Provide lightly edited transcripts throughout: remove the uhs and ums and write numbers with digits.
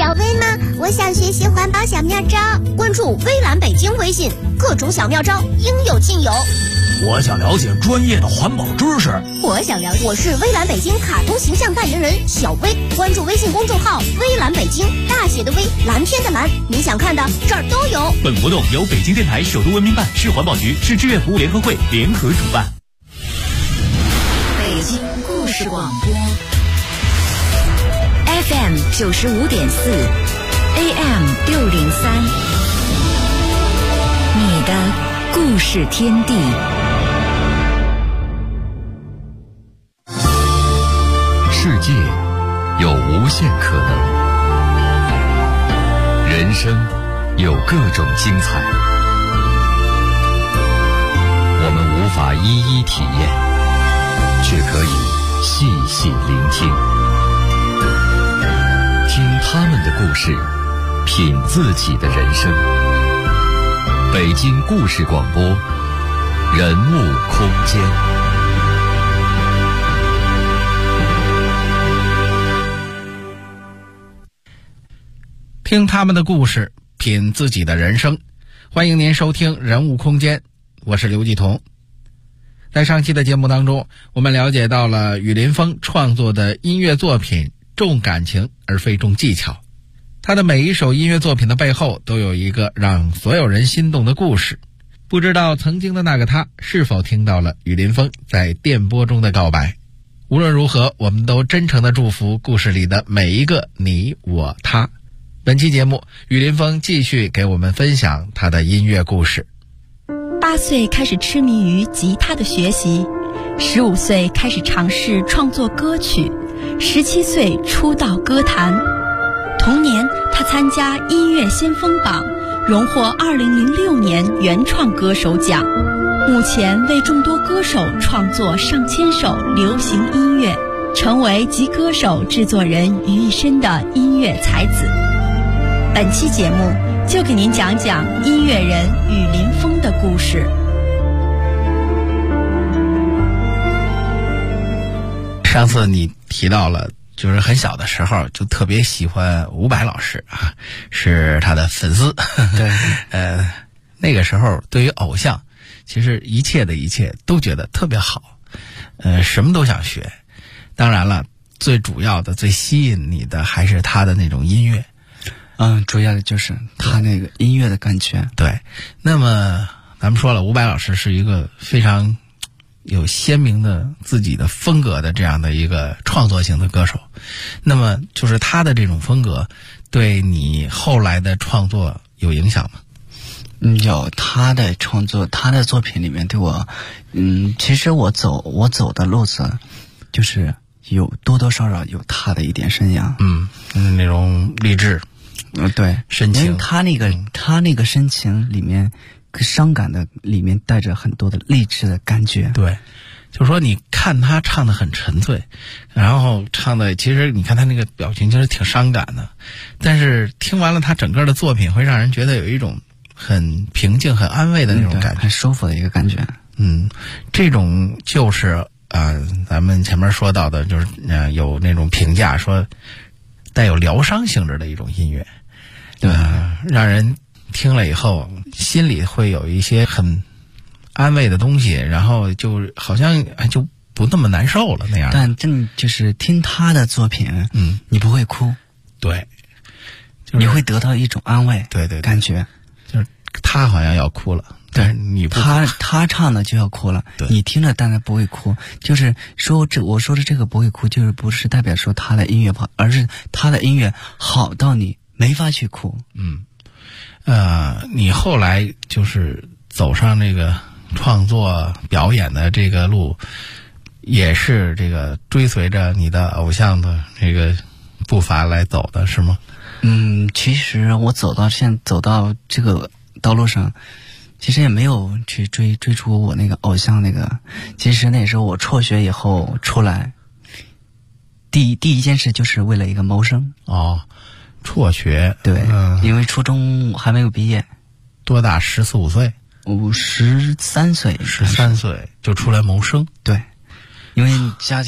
小薇吗？我想学习环保小妙招，关注微蓝北京微信，各种小妙招应有尽有。 我想了解专业的环保知识。 我是微蓝北京卡通形象代言人小薇，关注微信公众号微蓝北京，大写的微，蓝天的蓝，你想看的这儿都有。 本活动由北京电台首都文明办、市环保局、市志愿服务联合会联合主办。 北京故事广播 FM 95.4 AM 603，你的故事天地。 世界有无限可能，人生有各种精彩，我们无法一一体验，却可以细细聆听，听他们的故事，品自己的人生。北京故事广播，人物空间。 听他们的故事，品自己的人生。欢迎您收听人物空间，我是刘继彤。在上期的节目当中，我们了解到了羽林峰创作的音乐作品重感情而非重技巧，他的每一首音乐作品的背后都有一个让所有人心动的故事。不知道曾经的那个他是否听到了羽林峰在电波中的告白。无论如何，我们都真诚地祝福故事里的每一个你我他。本期节目，羽林峰继续给我们分享他的音乐故事。 8岁开始痴迷于吉他的学习，15岁开始尝试创作歌曲，17岁出道歌坛。同年，他参加音乐先锋榜，荣获2006年原创歌手奖。目前为众多歌手创作上千首流行音乐，成为集歌手、制作人于一身的音乐才子。本期节目就给您讲讲音乐人羽林峰的故事。 上次你提到了，就是很小的时候就特别喜欢伍佰老师啊，是他的粉丝。 对， 那个时候对于偶像，其实一切都觉得特别好，什么都想学。当然了，最主要的、最吸引你的还是他的那种音乐。 主要的就是他那个音乐的感觉。 对，那么咱们说了，伍佰老师是一个非常有鲜明的自己的风格的这样的一个创作型的歌手。那么就是他的这种风格对你后来的创作有影响吗？ 有，他的创作，他的作品里面对我，其实我走的路子就是有多多少少有他的一点身影。 那种励志。 对， 深情。 因为他那个深情里面，伤感的里面带着很多的励志的感觉。 对，就是说你看他唱的很沉醉，然后唱的其实你看他那个表情其实挺伤感的，但是听完了他整个的作品，会让人觉得有一种很平静、很安慰的那种感觉， 很舒服的一个感觉。 这种就是咱们前面说到的，就是有那种评价说带有疗伤性质的一种音乐。 对， 让人听了以后心里会有一些很安慰的东西，然后就好像就不那么难受了那样。 但真就是听他的作品，你不会哭。 对， 你会得到一种安慰。 对， 感觉就是他好像要哭了，但是你不哭。 他唱的就要哭了，你听着当然不会哭。就是说我说的这个不会哭，就是不是代表说他的音乐不好，而是他的音乐好到你没法去哭。 你后来就是走上这个创作表演的这个路，也是这个追随着你的偶像的这个步伐来走的，是吗？ 其实我走到这个道路上，其实也没有去追逐我那个偶像那个。其实那时候我辍学以后出来，第一件事就是为了一个谋生。 辍学。 对，因为初中还没有毕业。 多大？14、15岁？ 我13岁。 13岁就出来谋生。 对，因为家庭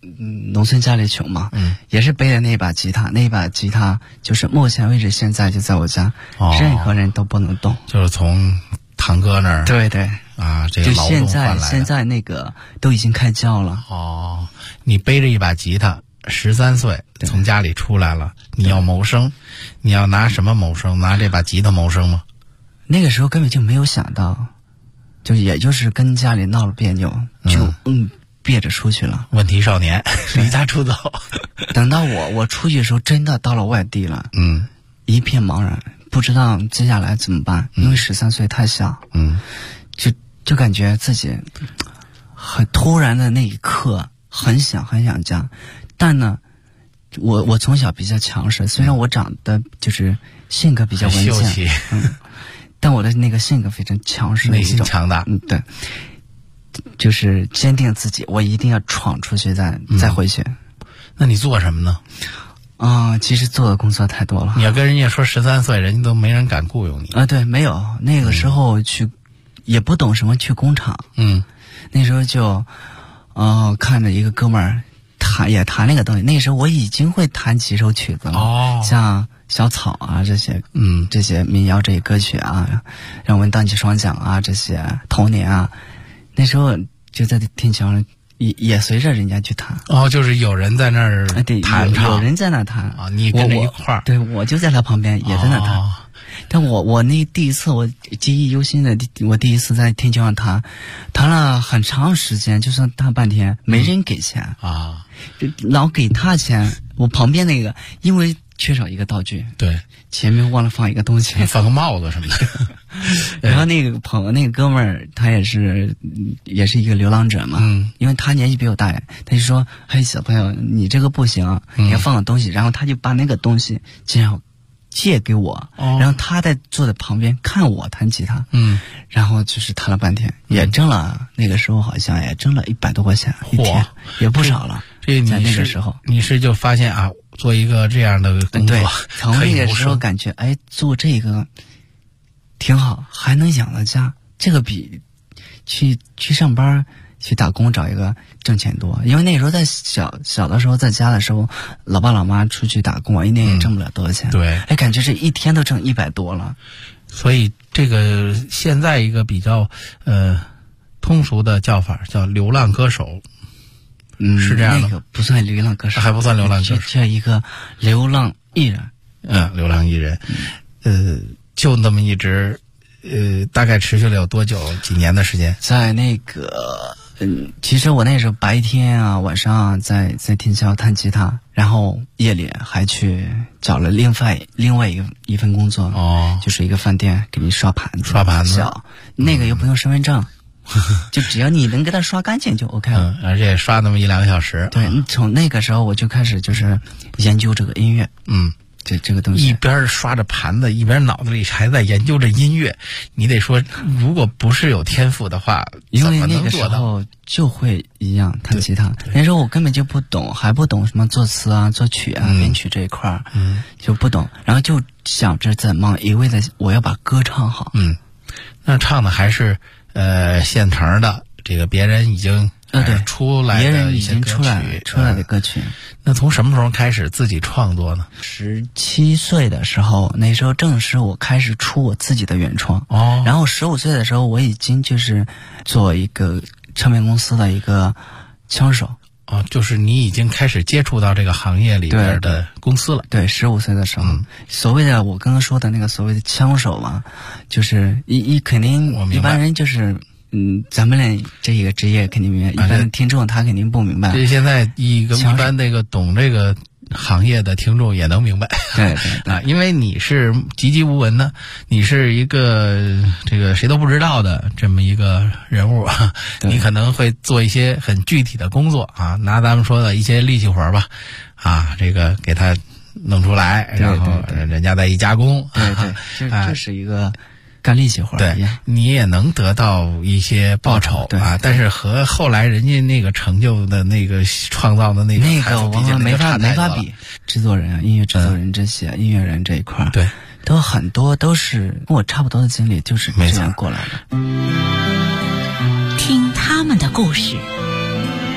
农村家里穷嘛，也是背着那把吉他，那把吉他就是目前为止现在就在我家，任何人都不能动， 就是从堂哥那儿， 对对啊，这个劳动换来的。 现在那个都已经开胶了。 哦，你背着一把吉他，13岁从家里出来了，你要谋生，你要拿什么谋生？拿这把吉他谋生吗？ 那个时候根本就没有想到，就也就是跟家里闹了别扭，就憋着出去了。 问题少年离家出走。 等到我出去的时候，真的到了外地了，一片茫然，不知道接下来怎么办，因为13岁太小，就感觉自己很突然的那一刻，很想家，但呢，我从小比较强势，虽然我长得就是性格比较文静，但我的那个性格非常强势， 内心强大， 对，就是坚定自己，我一定要闯出去再回去。 那你做什么呢？ 其实做的工作太多了。 你要跟人家说13岁，人家都没人敢雇佣你。 对，没有，那个时候也不懂什么去工厂。那时候就看着一个哥们儿弹那个东西。那时候我已经会弹几首曲子了，像小草啊这些，这些民谣这些歌曲啊，让我们荡起双桨啊这些童年啊，那时候就在天桥上也随着人家去弹。 就是有人在那儿弹唱， 有人在那弹啊，你跟着一块儿。 对，我就在他旁边也在那弹。但我那第一次我记忆犹新的，我第一次在天桥上弹了很长时间，就算大半天，没人给钱啊， 老给他钱。我旁边那个因为缺少一个道具， 对， 前面忘了放一个东西， 放个帽子什么的。 然后那个哥们儿他也是一个流浪者嘛，因为他年纪比我大，他就说：“嘿，小朋友，你这个不行，你要放个东西。”然后他就把那个东西这样借给我，然后他在坐在旁边看我弹吉他，然后就是弹了半天，也挣了，那个时候好像也挣了100多块钱一天，也不少了。在那个时候， 你是就发现啊，做一个这样的工作， 从那个时候感觉做这个挺好，还能养得家，这个比去上班去打工找一个挣钱多。因为那时候在小的时候在家的时候，老爸老妈出去打工，一年也挣不了多少钱。 对， 感觉这一天都挣100多了。 所以这个现在一个比较通俗的叫法叫流浪歌手。是这样的。 那个不算流浪歌手， 还不算流浪歌手， 叫一个流浪艺人。 流浪艺人，就那么一直，大概持续了有多久？几年的时间？在那个，其实我那时候白天啊、晚上啊，在天桥弹吉他，然后夜里还去找了另外一份工作，就是一个饭店给你刷盘子，那个又不用身份证。就只要你能给他刷干净就 OK 了， 而且刷那么1-2个小时。 对，从那个时候我就开始就是研究这个音乐，这个东西， 一边刷着盘子，一边脑子里还在研究着音乐。你得说，如果不是有天赋的话， 因为那个时候就会一样弹吉他。那时候我根本就不懂，还不懂什么作词啊、作曲啊、编曲这一块儿，就不懂。然后就想着怎么一味的我要把歌唱好。 那唱的还是现成的，这个别人已经出来的一些歌曲， 出来的歌曲。 那从什么时候开始自己创作呢 ？17岁的时候，那时候正是我开始出我自己的原创。然后15岁的时候，我已经就是做一个唱片公司的一个枪手。 就是你已经开始接触到这个行业里边的公司了。 对，15岁的时候，所谓的我刚刚说的那个所谓的枪手嘛，就是肯定一般人就是。咱们俩这一个职业肯定明白，一般的听众他肯定不明白。 这现在一般那个懂这个行业的听众也能明白。 对因为你是籍籍无闻的，你是一个这个谁都不知道的这么一个人物，你可能会做一些很具体的工作啊，拿咱们说的一些力气活吧，这个给他弄出来，然后人家再一加工。 对，这是一个。干力气活， 对，你也能得到一些报酬啊，但是和后来人家那个成就的那个创造的那个往往没法比。制作人啊，音乐制作人这些音乐人这一块， 对， 都很多都是跟我差不多的经历，就是这样过来的。 听他们的故事，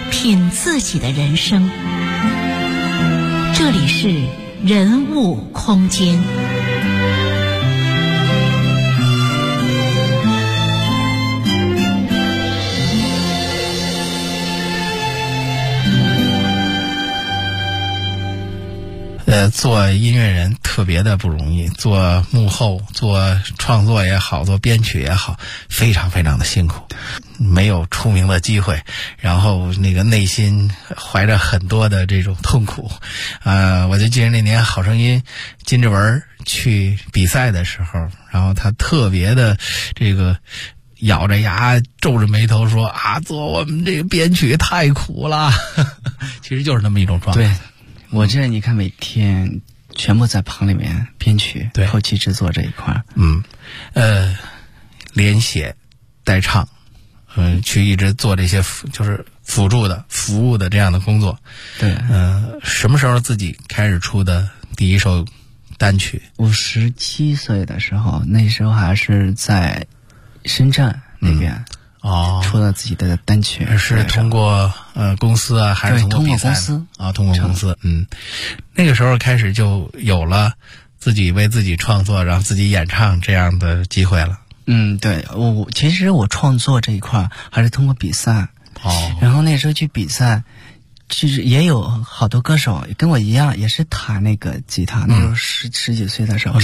品自己的人生。这里是人物空间。 做音乐人特别的不容易，做幕后、做创作也好，做编曲也好，非常非常的辛苦，没有出名的机会，然后那个内心怀着很多的这种痛苦。我就记得那年《好声音》金志文去比赛的时候，然后他特别的这个咬着牙皱着眉头说做我们这个编曲太苦了其实就是那么一种状态。 对，我这你看每天全部在棚里面编曲、后期制作这一块。连写带唱，去一直做这些就是辅助的服务的这样的工作。 对， 什么时候自己开始出的第一首单曲？ 我17岁的时候，那时候还是在深圳那边。出了自己的单曲。 是通过公司啊，还是通过比赛？通过公司。那个时候开始就有了自己为自己创作，让自己演唱这样的机会了。 对，其实我创作这一块还是通过比赛。然后那时候去比赛，其实也有好多歌手跟我一样，也是弹那个吉他。那时候十几岁的时候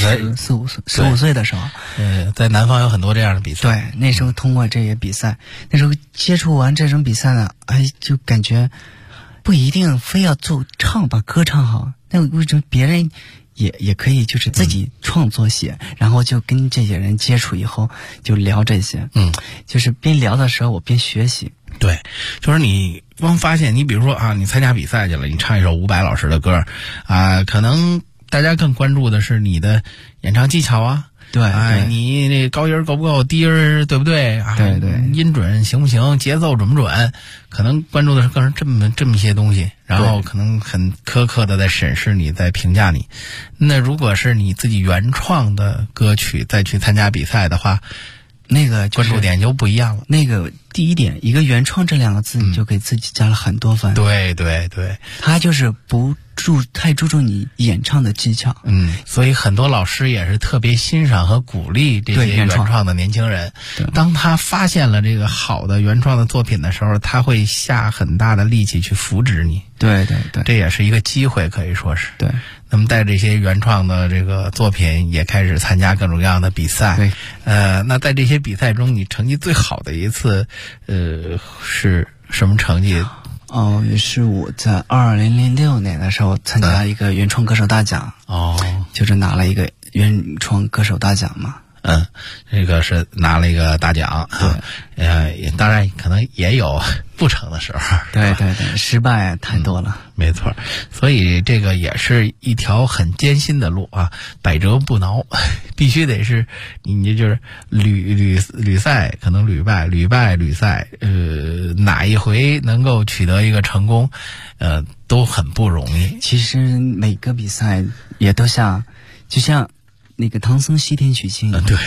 ，15岁的时候， 在南方有很多这样的比赛。 对，那时候通过这些比赛，那时候接触完这种比赛呢，就感觉不一定非要把歌唱好，那为什么别人也可以就是自己创作写，然后就跟这些人接触以后就聊这些。就是边聊的时候我边学习。 对，就是你光发现，你比如说你参加比赛去了，你唱一首伍佰老师的歌可能大家更关注的是你的演唱技巧啊。 对， 你那高音够不够，低音对不对对， 音准行不行，节奏准不准，可能关注的是更是这么一些东西，然后可能很苛刻的在审视你，在评价你。那如果是你自己原创的歌曲再去参加比赛的话， 那个关注点就不一样了。 那个第一点，一个原创这2个字，你就给自己加了很多分。 对， 他就是太注重你演唱的技巧。 所以很多老师也是特别欣赏和鼓励这些原创的年轻人。当他发现了这个好的原创的作品的时候，他会下很大的力气去扶植你。 对， 这也是一个机会，可以说是。 对。 那么带这些原创的这个作品也开始参加各种各样的比赛。 对。 那在这些比赛中，你成绩最好的一次是什么成绩？ 也是我在2006年的时候参加一个原创歌手大奖。就是拿了一个原创歌手大奖嘛。 这个是拿了一个大奖。对。当然可能也有不成的时候。 对，失败太多了。 没错，所以这个也是一条很艰辛的路百折不挠，必须得是你就是屡赛可能屡败，屡败屡赛，哪一回能够取得一个成功，都很不容易。 其实每个比赛也都就像那个唐僧西天取经。 对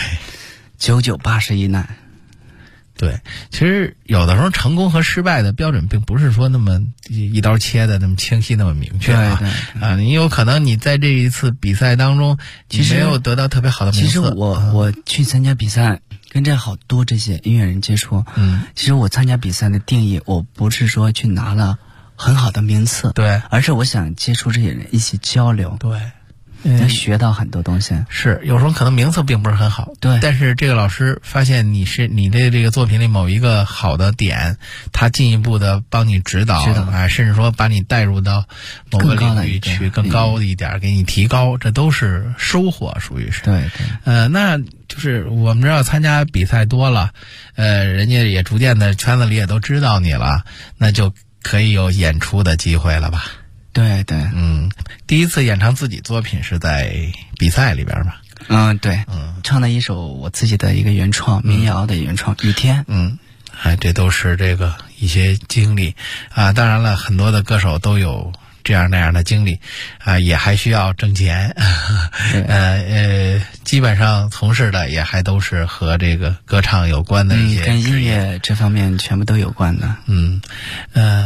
，99、80一难。 对，其实有的时候成功和失败的标准并不是说那么一刀切的那么清晰那么明确。 对， 你有可能你在这一次比赛当中其实没有得到特别好的名次。 其实我去参加比赛，跟这好多这些音乐人接触。其实我参加比赛的定义，我不是说去拿了很好的名次，对，而是我想接触这些人一起交流。 对。 能学到很多东西。 是，有时候可能名次并不是很好， 对， 但是这个老师发现你的这个作品里某一个好的点，他进一步的帮你指导，甚至说把你带入到某个领域去更高一点，给你提高，这都是收获，属于是。 对。 那就是我们知道参加比赛多了，人家也逐渐的圈子里也都知道你了，那就可以有演出的机会了吧？ 对。 第一次演唱自己作品是在比赛里边吧？ 对。唱的一首我自己的一个原创民谣的原创《雨天》。 这都是这个一些经历当然了，很多的歌手都有这样那样的经历也还需要挣钱。基本上从事的也还都是和这个歌唱有关的一些跟音乐这方面全部都有关的。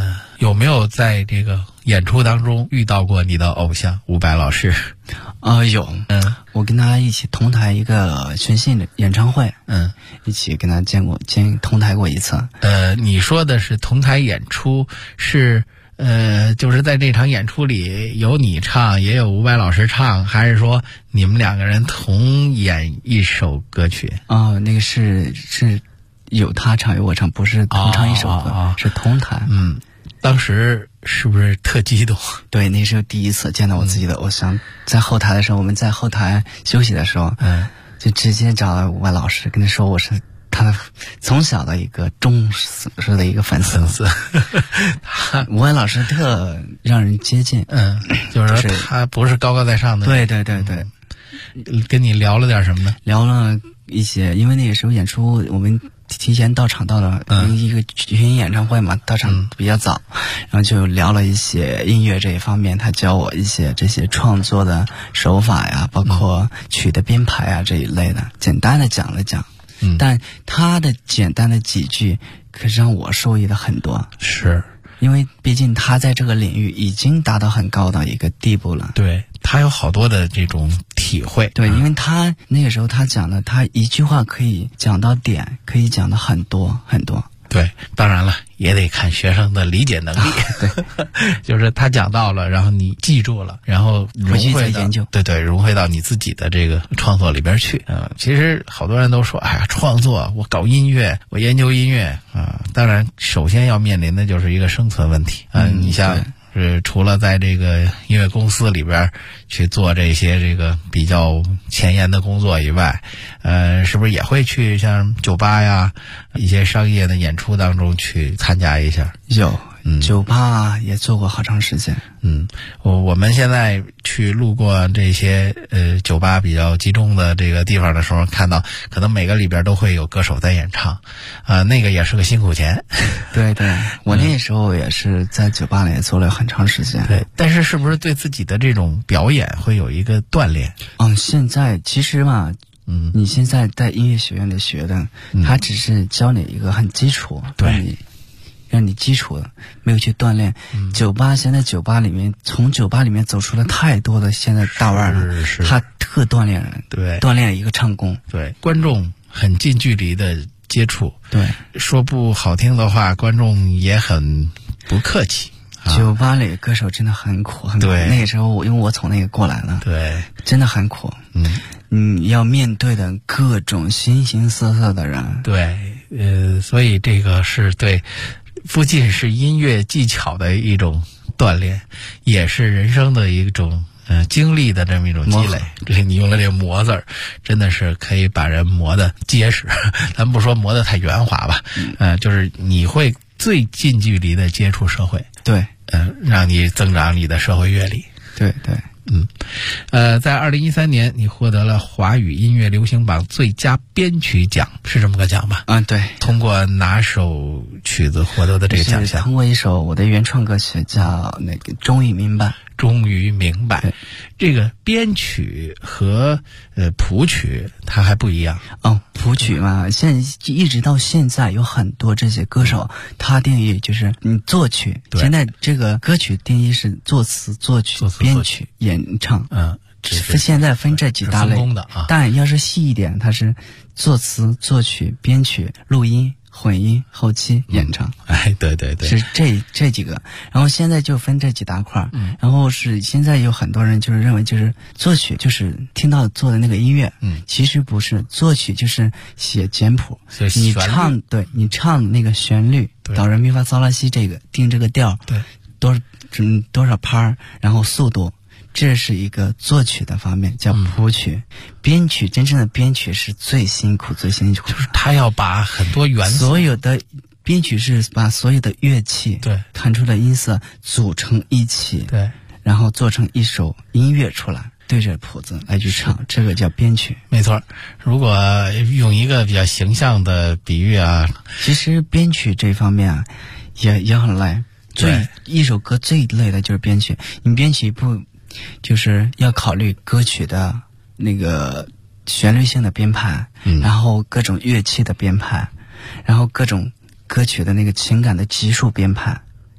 有没有在这个演出当中遇到过你的偶像伍佰老师？ 有，我跟他一起同台一个全新的演唱会，一起跟他同台过一次。 你说的是同台演出是就是在这场演出里有你唱也有伍佰老师唱，还是说你们两个人同演一首歌曲？ 那个是有他唱有我唱，不是同唱一首歌，是同台。 当时是不是特激动？ 对，那是第一次见到我自己的偶像。在后台的时候，我们在后台休息的时候，就直接找了伍佰老师，跟他说我是他的从小的一个忠实的一个粉丝。伍佰老师特让人接近， 就是说他不是高高在上的。 对。 跟你聊了点什么呢？ 聊了一些，因为那个时候演出我们提前到场到了一个群演唱会嘛，到场比较早，然后就聊了一些音乐这一方面，他教我一些这些创作的手法呀，包括曲的编排啊这一类的，简单的讲了讲。但他的简单的几句可是让我受益的很多。是。因为毕竟他在这个领域已经达到很高的一个地步了。对， 他有好多的这种体会。 对，因为他那个时候他讲的，他一句话可以讲到点，可以讲到很多很多。 对，当然了，也得看学生的理解能力。对，就是他讲到了，然后你记住了，然后回去再研究。 对，融汇到你自己的这个创作里边去。其实好多人都说，哎呀，创作，我搞音乐，我研究音乐啊。当然，首先要面临的就是一个生存问题。你像。除了在这个音乐公司里边去做这些这个比较前沿的工作以外，是不是也会去像酒吧呀一些商业的演出当中去参加一下？ 有，酒吧也做过好长时间。 我们现在去路过这些酒吧比较集中的这个地方的时候，看到可能每个里边都会有歌手在演唱，那个也是个辛苦钱。 对，我那时候也是在酒吧里做了很长时间。 对，但是不是对自己的这种表演会有一个锻炼？ 现在其实嘛，你现在在音乐学院里学的，他只是教你一个很基础， 对。 让你基础的没有去锻炼。现在酒吧里面，从酒吧里面走出了太多的现在大腕了，他特锻炼人， 对， 锻炼一个唱功， 对，观众很近距离的接触， 对， 说不好听的话，观众也很不客气。 酒吧里歌手真的很苦， 对， 那个时候因为我从那个过来了， 对， 真的很苦。你要面对的各种形形色色的人， 对，所以这个是对。不仅是音乐技巧的一种锻炼，也是人生的一种经历的这么一种积累。这你用了这个磨字儿，真的是可以把人磨得结实。咱不说磨得太圆滑吧，就是你会最近距离的接触社会， 对， 让你增长你的社会阅历。 对。 在2013年，你获得了华语音乐流行榜最佳编曲奖，是这么个奖吧？ 对。 通过哪首曲子获得的这个奖项？ 通过一首我的原创歌曲，叫那个《终于明白》。 终于明白，这个编曲和谱曲它还不一样。 谱曲嘛，现在一直到现在有很多这些歌手，他定义就是作曲。现在这个歌曲定义是作词、作曲、编曲、演唱。现在分这几大类。但要是细一点，它是作词、作曲、编曲、录音。混音、后期、演唱， 对， 是这几个。然后现在就分这几大块，然后是现在有很多人就是认为就是作曲就是听到做的那个音乐，其实不是，作曲就是写简谱，你唱那个旋律，哆来咪发嗦拉西这个定这个调， 对， 多少拍，然后速度。这是一个作曲的方面，叫谱曲。编曲，真正的编曲是最辛苦的， 就是他要把很多元素， 所有的编曲是把所有的乐器弹出的音色组成一起， 对， 然后做成一首音乐出来，对着谱子来去唱，这个叫编曲。 没错，如果用一个比较形象的比喻啊， 其实编曲这方面啊也很累。一首歌最累的就是编曲，你编曲就是要考虑歌曲的那个旋律性的编排，然后各种乐器的编排，然后各种歌曲的那个情感的级数编排，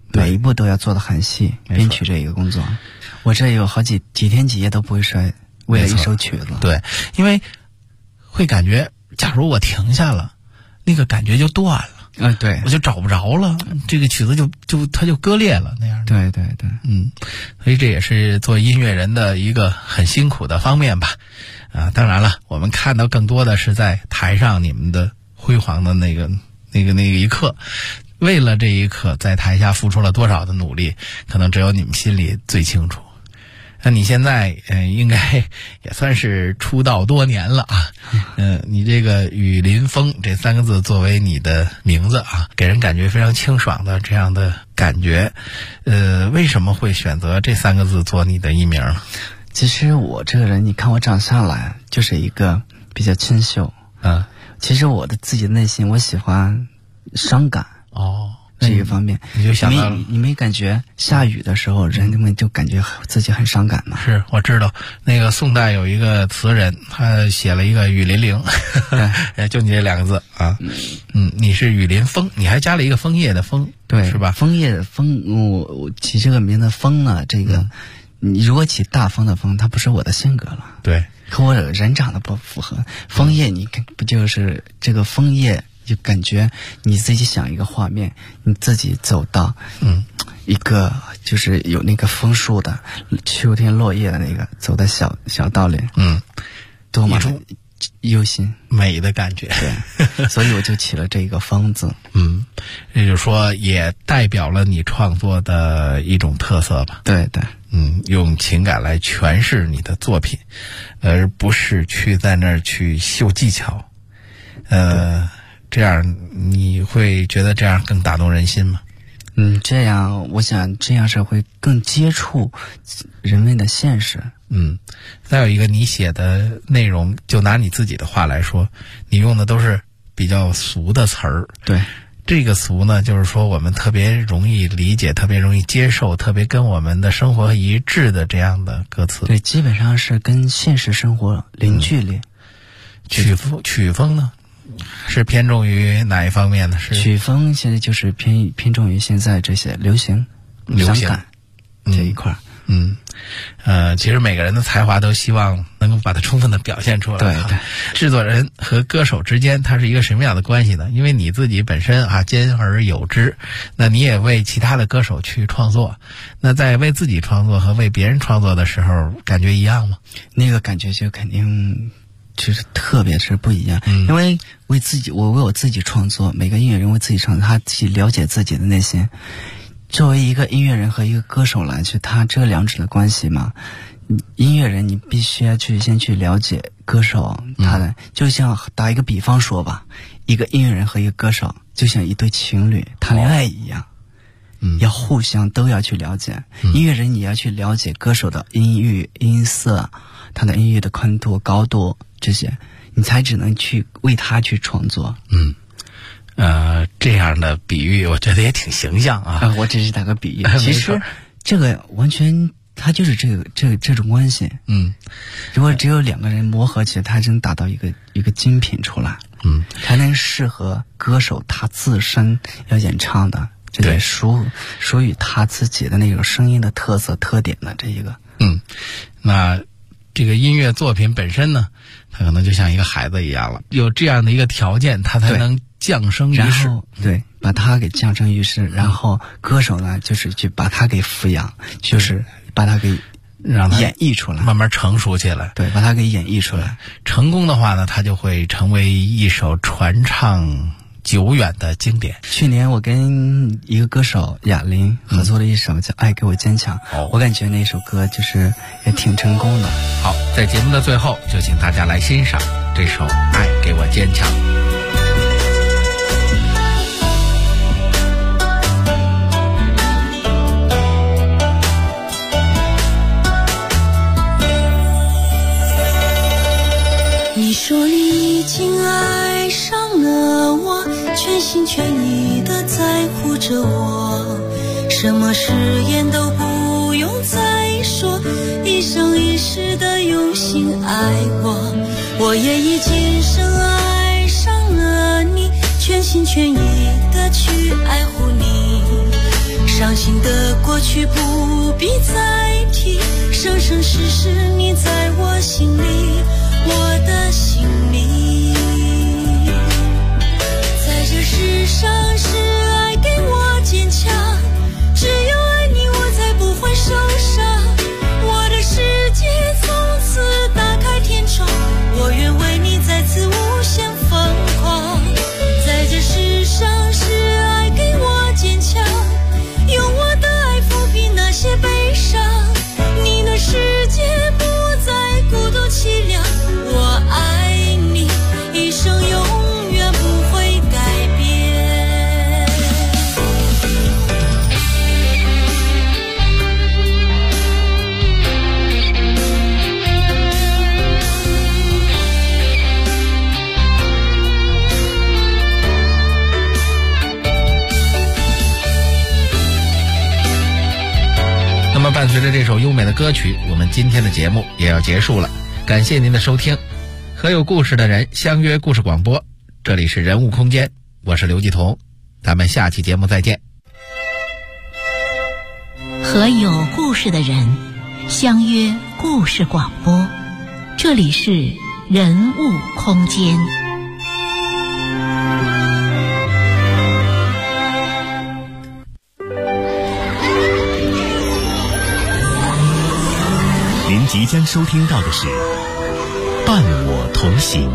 每一步都要做得很细，编曲这一个工作，我这有好几天几夜都不会睡，为了一首曲子。 对，因为会感觉，假如我停下了，那个感觉就断了。 对， 我就找不着了，这个曲子它就割裂了那样的。 对对对， 所以这也是做音乐人的一个很辛苦的方面吧。当然了，我们看到更多的是在台上你们的辉煌的那个一刻，为了这一刻在台下付出了多少的努力，可能只有你们心里最清楚。那你现在应该也算是出道多年了啊。你这个雨林风这3个字作为你的名字啊，给人感觉非常清爽的这样的感觉。为什么会选择这3个字做你的艺名呢？ 其实我这个人，你看我长相来就是一个比较清秀。其实我的自己的内心，我喜欢伤感。这一方面， 你就想到了， 你没感觉下雨的时候，人们就感觉自己很伤感吗？ 是，我知道，那个宋代有一个词人，他写了一个雨霖铃，就你这2个字啊。你是雨林枫，你还加了一个枫叶的枫， 对， 是吧？ 枫叶的枫，我起这个名字枫呢，这个你如果起大风的风，它不是我的性格了。 对， 和我人长得不符合。枫叶，你不就是这个枫叶？就感觉你自己想一个画面，你自己走到一个就是有那个枫树的秋天落叶的那个走在小道里，多么忧心美的感觉。 对，所以我就起了这个枫字。 也就是说也代表了你创作的一种特色吧。 对对， 用情感来诠释你的作品，而不是去在那儿去秀技巧。这样你会觉得这样更打动人心吗？ 这样我想这样是会更接触人们的现实。 再有一个，你写的内容，就拿你自己的话来说，你用的都是比较俗的词儿。 对， 这个俗呢，就是说我们特别容易理解，特别容易接受，特别跟我们的生活一致的这样的歌词。 对，基本上是跟现实生活零距离。 曲风呢？是偏重于哪一方面呢？是曲风现在就是偏重于现在这些流行感这一块。 其实每个人的才华都希望能够把它充分的表现出来。 对， 制作人和歌手之间它是一个什么样的关系呢？因为你自己本身兼而有之，那你也为其他的歌手去创作，那在为自己创作和为别人创作的时候，感觉一样吗？ 那个感觉就肯定就是特别是不一样。因为我为我自己创作，每个音乐人为自己创作，他自己了解自己的内心。作为一个音乐人和一个歌手来去，他这两者的关系嘛，音乐人你必须要先去了解歌手他的，就像打一个比方说吧，一个音乐人和一个歌手就像一对情侣谈恋爱一样，要互相都要去了解。音乐人你要去了解歌手的音域、音色，他的音域的宽度、高度这些，你才只能去为他去创作。 这样的比喻我觉得也挺形象啊。 我只是打个比喻，其实这个完全它就是这种关系。如果只有两个人磨合起来，它能达到一个精品出来。才能适合歌手他自身要演唱的这些属于他自己的那种声音的特色特点的这一个。 那这个音乐作品本身呢，它可能就像一个孩子一样了，有这样的一个条件，它才能降生于世。 对，把它给降生于世，然后歌手呢，就是去把它给抚养，就是把它给让它演绎出来， 慢慢成熟起来。 对，把它给演绎出来。 成功的话呢，它就会成为一首传唱久远的经典。 去年我跟一个歌手哑铃合作了一首叫《爱给我坚强》，我感觉那首歌就是也挺成功的。 好，在节目的最后，就请大家来欣赏这首《爱给我坚强》。 你说你已经爱上了我，全心全意地在乎着我，什么誓言都不用再说，一生一世的用心爱我。我也已经深爱上了你，全心全意地去爱护你， 伤心的过去不必再提，生生世世你在我心里，我的心里。在这世上是爱给我坚强，只有爱你我才不会受伤，我的世界从此打开天窗，我愿为你再次无限疯狂。在这世上是爱给我坚强，用我的爱抚平那些悲伤，你的世界不再孤独凄凉，我爱你一生永远不会改变。 那么伴随着这首优美的歌曲，我们今天的节目也要结束了。感谢您的收听，和有故事的人相约故事广播，这里是人物空间，我是刘继彤，咱们下期节目再见。 和有故事的人相约故事广播，这里是人物空间。 您即将收听到的是伴我同行。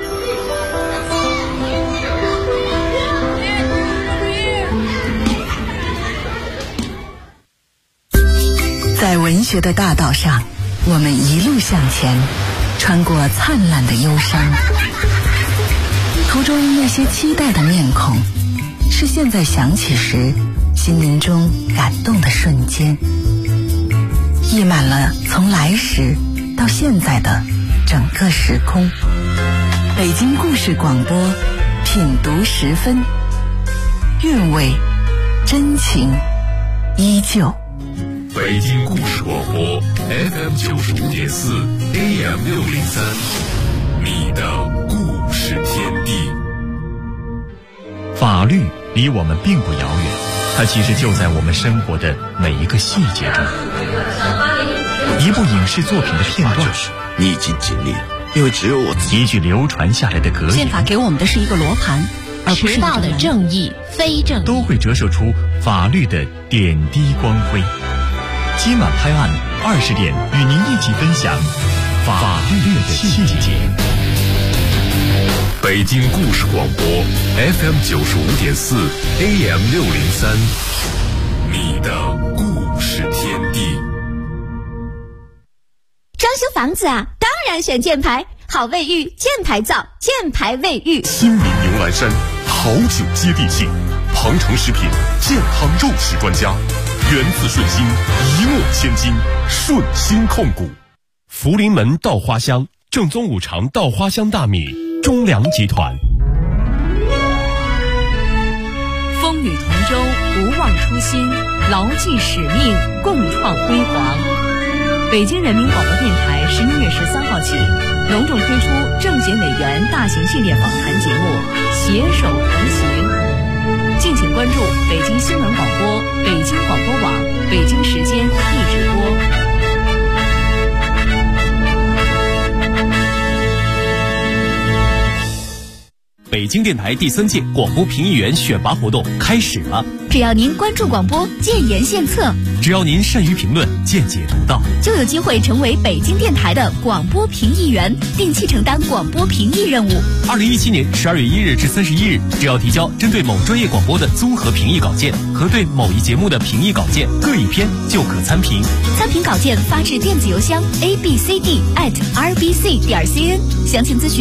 在文学的大道上，我们一路向前，穿过灿烂的忧伤，途中那些期待的面孔，是现在想起时心灵中感动的瞬间，溢满了从来时到现在的整个时空。北京故事广播，品读10分，韵味真情依旧。 北京故事广播 FM 95.4 AM 603，你的故事天地。 法律离我们并不遥远，它其实就在我们生活的每一个细节中。一部影视作品的片段， 逆境经历，因为只有我自己。 一句流传下来的格言， 宪法给我们的是一个罗盘，而不是迟到的正义、非正义， 都会折射出法律的点滴光辉。今晚拍案20点，与您一起分享法律的细节。 北京故事广播 FM 95.4 AM 603，你的故事天地。 装修房子啊，当然选箭牌，好卫浴，箭牌造，箭牌卫浴。 新民迎兰山，好酒接地气，庞城食品健康肉食专家，源自顺心，一诺千金，顺心控股。福临门稻花香，正宗五常稻花香大米，中粮集团。 风雨同舟，不忘初心，牢记使命，共创辉煌。北京人民广播电台11月13号起，隆重推出政协委员大型系列访谈节目《携手同行》，敬请关注北京新闻广播、北京广播网、北京时间一直播。 北京电台第3届广播评议员选拔活动开始了。 只要您关注广播，建言献策， 只要您善于评论，见解独到， 就有机会成为北京电台的广播评议员，定期承担广播评议任务。 2017年12月1日至31日，只要提交针对某专业广播的综合评议稿件和对某一节目的评议稿件各一篇，就可参评。 参评稿件发至电子邮箱 abcd@rbc.cn，详情咨询